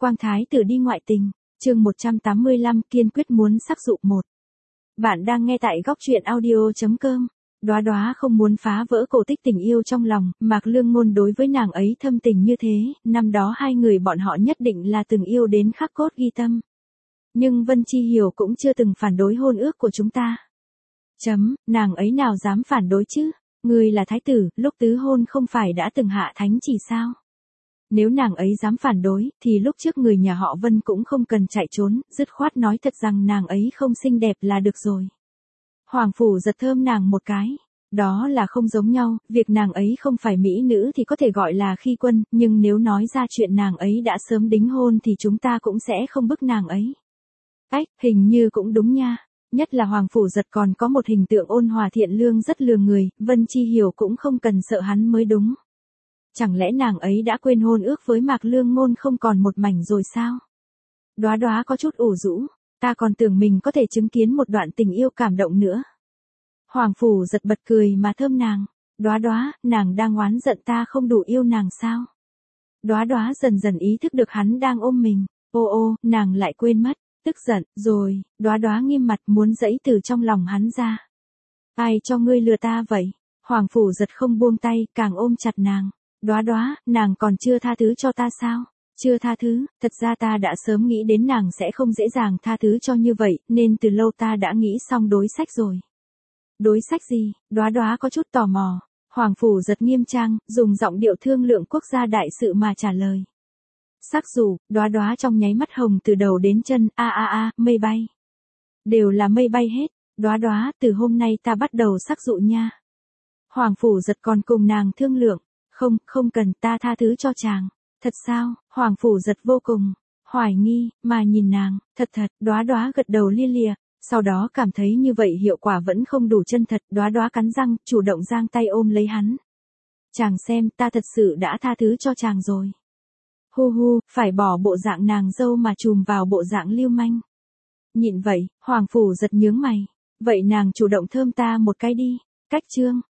Quang thái tử đi ngoại tình, chương 185 kiên quyết muốn sắc dụ 1. Bạn đang nghe tại góc truyện audio.com. Đóa Đóa không muốn phá vỡ cổ tích tình yêu trong lòng, Mạc Lương Ngôn đối với nàng ấy thâm tình như thế, năm đó hai người bọn họ nhất định là từng yêu đến khắc cốt ghi tâm. Nhưng Vân Chi Hiểu cũng chưa từng phản đối hôn ước của chúng ta. Nàng ấy nào dám phản đối chứ? Người là thái tử, lúc tứ hôn không phải đã từng hạ thánh chỉ sao? Nếu nàng ấy dám phản đối, thì lúc trước người nhà họ Vân cũng không cần chạy trốn, dứt khoát nói thật rằng nàng ấy không xinh đẹp là được rồi. Hoàng phủ giật thơm nàng một cái. Đó là không giống nhau, việc nàng ấy không phải mỹ nữ thì có thể gọi là khi quân, nhưng nếu nói ra chuyện nàng ấy đã sớm đính hôn thì chúng ta cũng sẽ không bức nàng ấy. Hình như cũng đúng nha. Nhất là Hoàng phủ giật còn có một hình tượng ôn hòa thiện lương rất lừa người, Vân Chi Hiểu cũng không cần sợ hắn mới đúng. Chẳng lẽ nàng ấy đã quên hôn ước với Mạc Lương Ngôn không còn một mảnh rồi sao? Đóa Đóa có chút ủ rũ, ta còn tưởng mình có thể chứng kiến một đoạn tình yêu cảm động nữa. Hoàng phủ giật bật cười mà thơm nàng, Đóa Đóa, nàng đang oán giận ta không đủ yêu nàng sao? Đóa Đóa dần dần ý thức được hắn đang ôm mình, ô, nàng lại quên mất, tức giận, rồi, Đóa Đóa nghiêm mặt muốn giãy từ trong lòng hắn ra. Ai cho ngươi lừa ta vậy? Hoàng phủ giật không buông tay, càng ôm chặt nàng. Đóa Đóa, nàng còn chưa tha thứ cho ta sao? Chưa tha thứ, thật ra ta đã sớm nghĩ đến nàng sẽ không dễ dàng tha thứ cho như vậy, nên từ lâu ta đã nghĩ xong đối sách rồi. Đối sách gì? Đóa Đóa có chút tò mò. Hoàng phủ giật nghiêm trang, dùng giọng điệu thương lượng quốc gia đại sự mà trả lời. Sắc dụ, Đóa Đóa trong nháy mắt hồng từ đầu đến chân, mây bay. Đều là mây bay hết, Đóa Đóa, từ hôm nay ta bắt đầu sắc dụ nha. Hoàng phủ giật còn cùng nàng thương lượng. Không cần, ta tha thứ cho chàng. Thật sao? Hoàng phủ giật vô cùng hoài nghi, mà nhìn nàng, thật, Đóa Đóa gật đầu lia lịa, sau đó cảm thấy như vậy hiệu quả vẫn không đủ chân thật, Đóa Đóa cắn răng, chủ động giang tay ôm lấy hắn. Chàng xem, ta thật sự đã tha thứ cho chàng rồi. Hu, phải bỏ bộ dạng nàng dâu mà chùm vào bộ dạng lưu manh. Nhịn vậy, Hoàng phủ giật nhướng mày, vậy nàng chủ động thơm ta một cái đi. Cách chương